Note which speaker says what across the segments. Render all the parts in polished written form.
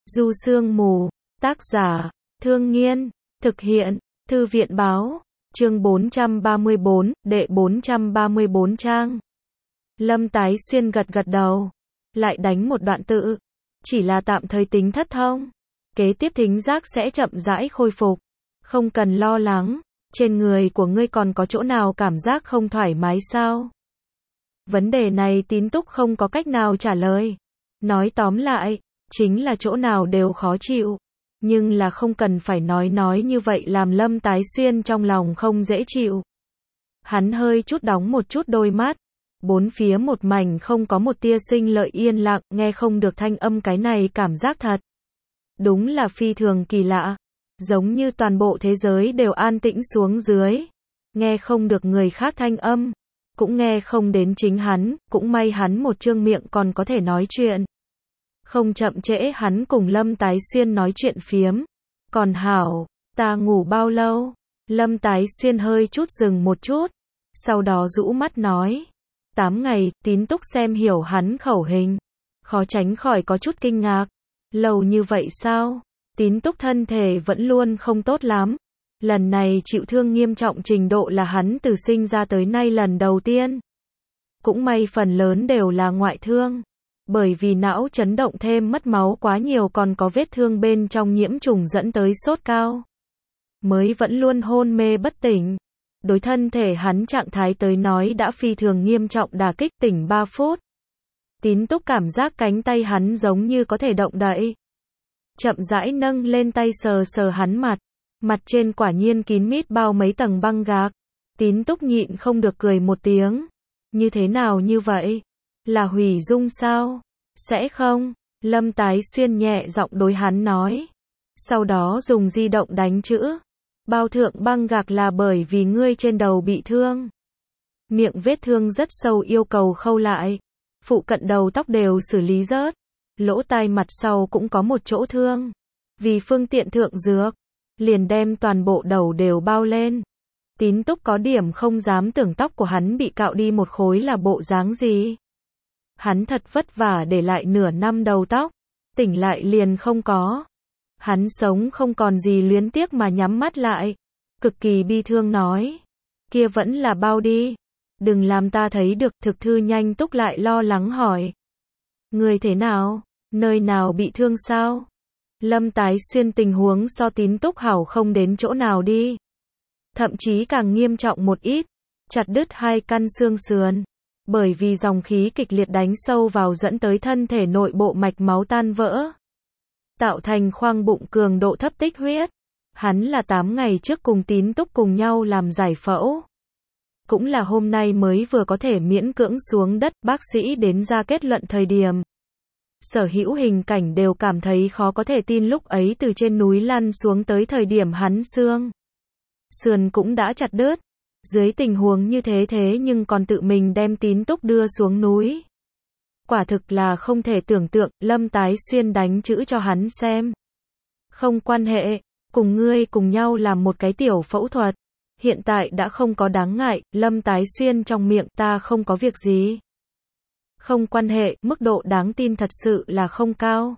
Speaker 1: Du Sương Mù, tác giả, Thương Nghiên, thực hiện, Thư viện Báo, chương 434, đệ 434 trang. Lâm Tái Xuyên gật gật đầu, lại đánh một đoạn tự. Chỉ là tạm thời tính thất thông. Kế tiếp thính giác sẽ chậm rãi khôi phục. Không cần lo lắng, trên người của ngươi còn có chỗ nào cảm giác không thoải mái sao? Vấn đề này Tín Túc không có cách nào trả lời. Nói tóm lại, chính là chỗ nào đều khó chịu. Nhưng là không cần phải nói như vậy làm Lâm Tái Xuyên trong lòng không dễ chịu. Hắn hơi chút đóng một chút đôi mắt. Bốn phía một mảnh không có một tia sinh lợi yên lặng, nghe không được thanh âm, cái này cảm giác thật. Đúng là phi thường kỳ lạ. Giống như toàn bộ thế giới đều an tĩnh xuống dưới. Nghe không được người khác thanh âm. Cũng nghe không đến chính hắn, cũng may hắn một trương miệng còn có thể nói chuyện. Không chậm trễ hắn cùng Lâm Tái Xuyên nói chuyện phiếm. Còn hảo, ta ngủ bao lâu? Lâm Tái Xuyên hơi chút dừng một chút. Sau đó rũ mắt nói. 8 ngày, Tín Túc xem hiểu hắn khẩu hình. Khó tránh khỏi có chút kinh ngạc. Lâu như vậy sao? Tín Túc thân thể vẫn luôn không tốt lắm. Lần này chịu thương nghiêm trọng trình độ là hắn từ sinh ra tới nay lần đầu tiên. Cũng may phần lớn đều là ngoại thương. Bởi vì não chấn động thêm mất máu quá nhiều, còn có vết thương bên trong nhiễm trùng dẫn tới sốt cao. Mới vẫn luôn hôn mê bất tỉnh. Đối thân thể hắn trạng thái tới nói đã phi thường nghiêm trọng, đả kích, tỉnh 3 phút. Tín Túc cảm giác cánh tay hắn giống như có thể động đậy. Chậm rãi nâng lên tay sờ sờ hắn mặt. Mặt trên quả nhiên kín mít bao mấy tầng băng gạc. Tín Túc nhịn không được cười một tiếng. Như thế nào như vậy? Là hủy dung sao? Sẽ không? Lâm Tái Xuyên nhẹ giọng đối hắn nói. Sau đó dùng di động đánh chữ. Bao thượng băng gạc là bởi vì ngươi trên đầu bị thương. Miệng vết thương rất sâu, yêu cầu khâu lại. Phụ cận đầu tóc đều xử lý rớt. Lỗ tai mặt sau cũng có một chỗ thương. Vì phương tiện thượng dược, liền đem toàn bộ đầu đều bao lên. Tín Túc có điểm không dám tưởng tóc của hắn bị cạo đi một khối là bộ dáng gì. Hắn thật vất vả để lại nửa năm đầu tóc, tỉnh lại liền không có. Hắn sống không còn gì, luyến tiếc mà nhắm mắt lại. Cực kỳ bi thương nói. Kia vẫn là bao đi. Đừng làm ta thấy được. Thực thư nhanh Túc lại lo lắng hỏi. Người thế nào? Nơi nào bị thương sao? Lâm Tái Xuyên tình huống so Tín Túc hảo không đến chỗ nào đi. Thậm chí càng nghiêm trọng một ít. Chặt đứt 2 căn xương sườn. Bởi vì dòng khí kịch liệt đánh sâu vào dẫn tới thân thể nội bộ mạch máu tan vỡ. Tạo thành khoang bụng cường độ thấp tích huyết. Hắn là 8 ngày trước cùng Tín Túc cùng nhau làm giải phẫu. Cũng là hôm nay mới vừa có thể miễn cưỡng xuống đất, bác sĩ đến ra kết luận thời điểm. Sở hữu hình cảnh đều cảm thấy khó có thể tin, lúc ấy từ trên núi lăn xuống tới thời điểm hắn xương sườn cũng đã chặt đứt. Dưới tình huống như thế nhưng còn tự mình đem Tín Túc đưa xuống núi. Quả thực là không thể tưởng tượng. Lâm Tái Xuyên đánh chữ cho hắn xem. Không quan hệ, cùng ngươi cùng nhau làm một cái tiểu phẫu thuật. Hiện tại đã không có đáng ngại. Lâm Tái Xuyên trong miệng, ta không có việc gì. Không quan hệ, mức độ đáng tin thật sự là không cao.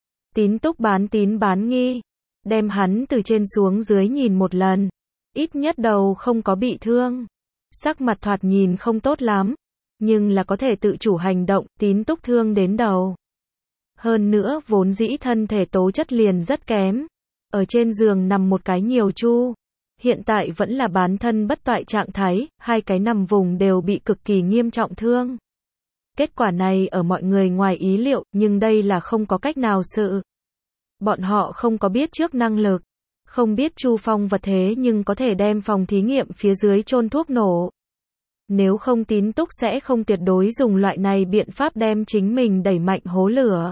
Speaker 1: Tín Túc bán tín bán nghi. Đem hắn từ trên xuống dưới nhìn một lần. Ít nhất đầu không có bị thương. Sắc mặt thoạt nhìn không tốt lắm. Nhưng là có thể tự chủ hành động. Tín Túc thương đến đầu. Hơn nữa vốn dĩ thân thể tố chất liền rất kém. Ở trên giường nằm một cái nhiều chu. Hiện tại vẫn là bán thân bất toại trạng thái. 2 cái nằm vùng đều bị cực kỳ nghiêm trọng thương. Kết quả này ở mọi người ngoài ý liệu. Nhưng đây là không có cách nào sự. Bọn họ không có biết trước năng lực. Không biết Chu Phong vật thế nhưng có thể đem phòng thí nghiệm phía dưới chôn thuốc nổ. Nếu không Tín Túc sẽ không tuyệt đối dùng loại này biện pháp đem chính mình đẩy mạnh hố lửa.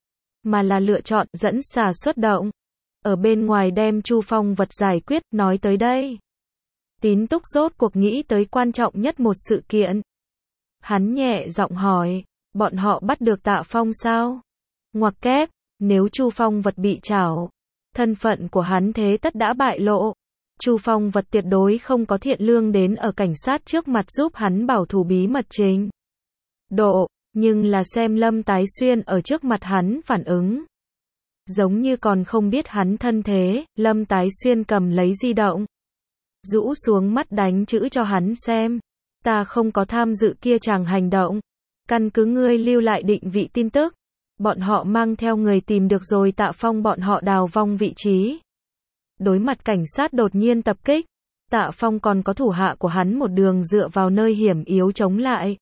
Speaker 1: Mà là lựa chọn dẫn xà xuất động. Ở bên ngoài đem Chu Phong vật giải quyết. Nói tới đây, Tín Túc rốt cuộc nghĩ tới quan trọng nhất một sự kiện. Hắn nhẹ giọng hỏi, bọn họ bắt được Tạ Phong sao? Ngoặc kép, nếu Chu Phong vật bị trảo, thân phận của hắn thế tất đã bại lộ. Chu Phong vật tuyệt đối không có thiện lương đến ở cảnh sát trước mặt giúp hắn bảo thủ bí mật trình độ, nhưng là xem Lâm Tái Xuyên ở trước mặt hắn phản ứng. Giống như còn không biết hắn thân thế, Lâm Tái Xuyên cầm lấy di động. Rũ xuống mắt đánh chữ cho hắn xem. Ta không có tham dự kia chàng hành động. Căn cứ ngươi lưu lại định vị tin tức. Bọn họ mang theo người tìm được rồi Tạ Phong bọn họ đào vong vị trí. Đối mặt cảnh sát đột nhiên tập kích. Tạ Phong còn có thủ hạ của hắn một đường dựa vào nơi hiểm yếu chống lại.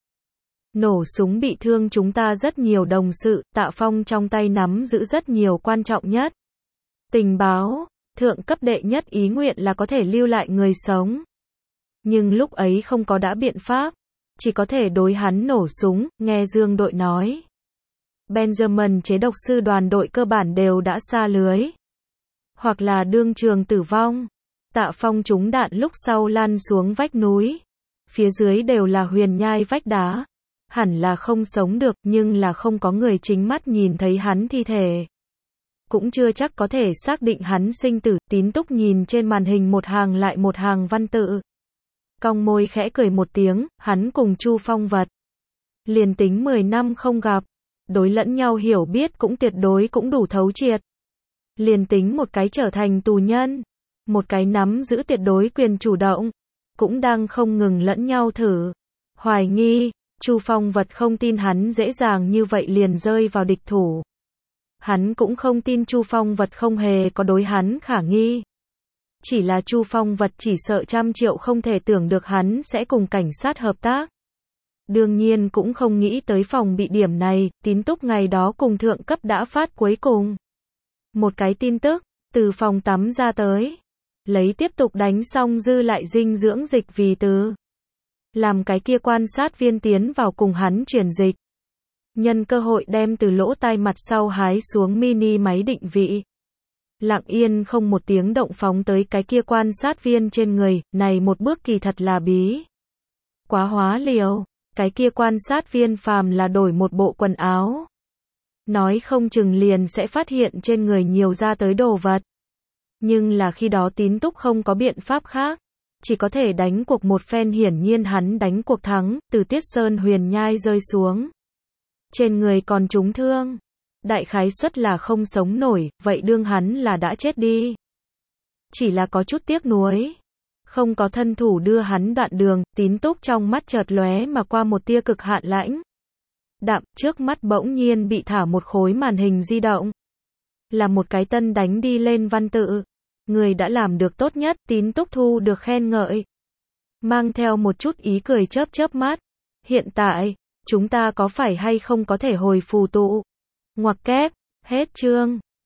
Speaker 1: Nổ súng bị thương chúng ta rất nhiều đồng sự, Tạ Phong trong tay nắm giữ rất nhiều quan trọng nhất. Tình báo, thượng cấp đệ nhất ý nguyện là có thể lưu lại người sống. Nhưng lúc ấy không có đã biện pháp, chỉ có thể đối hắn nổ súng, nghe Dương đội nói. Benjamin chế độc sư đoàn đội cơ bản đều đã xa lưới. Hoặc là đương trường tử vong. Tạ Phong trúng đạn lúc sau lăn xuống vách núi. Phía dưới đều là huyền nhai vách đá. Hẳn là không sống được, nhưng là không có người chính mắt nhìn thấy hắn thi thể. Cũng chưa chắc có thể xác định hắn sinh tử. Tín Túc nhìn trên màn hình một hàng lại một hàng văn tự. Cong môi khẽ cười một tiếng, hắn cùng Chu Phong Vật. Liền tính 10 năm không gặp. Đối lẫn nhau hiểu biết cũng tuyệt đối cũng đủ thấu triệt. Liền tính một cái trở thành tù nhân. Một cái nắm giữ tuyệt đối quyền chủ động. Cũng đang không ngừng lẫn nhau thử. Hoài nghi. Chu Phong Vật không tin hắn dễ dàng như vậy liền rơi vào địch thủ. Hắn cũng không tin Chu Phong Vật không hề có đối hắn khả nghi. Chỉ là Chu Phong Vật chỉ sợ 100 triệu không thể tưởng được hắn sẽ cùng cảnh sát hợp tác. Đương nhiên cũng không nghĩ tới phòng bị điểm này, Tín Túc ngày đó cùng thượng cấp đã phát cuối cùng. Một cái tin tức, từ phòng tắm ra tới. Lấy tiếp tục đánh xong dư lại dinh dưỡng dịch vì từ. Làm cái kia quan sát viên tiến vào cùng hắn truyền dịch. Nhân cơ hội đem từ lỗ tai mặt sau hái xuống mini máy định vị. Lặng yên không một tiếng động phóng tới cái kia quan sát viên trên người, này một bước kỳ thật là bí. Quá hóa liều, cái kia quan sát viên phàm là đổi một bộ quần áo. Nói không chừng liền sẽ phát hiện trên người nhiều ra tới đồ vật. Nhưng là khi đó Tín Túc không có biện pháp khác. Chỉ có thể đánh cuộc một phen hiển nhiên hắn đánh cuộc thắng, từ Tuyết Sơn huyền nhai rơi xuống. Trên người còn trúng thương. Đại khái suất là không sống nổi, vậy đương hắn là đã chết đi. Chỉ là có chút tiếc nuối. Không có thân thủ đưa hắn đoạn đường, Tín Túc trong mắt chợt lóe mà qua một tia cực hạn lãnh. Đạm, trước mắt bỗng nhiên bị thả một khối màn hình di động. Là một cái tân đánh đi lên văn tự. Người đã làm được tốt nhất, Tín Túc thu được khen ngợi. Mang theo một chút ý cười chớp chớp mắt. Hiện tại, chúng ta có phải hay không có thể hồi phù tụ? Ngoặc kép, hết chương.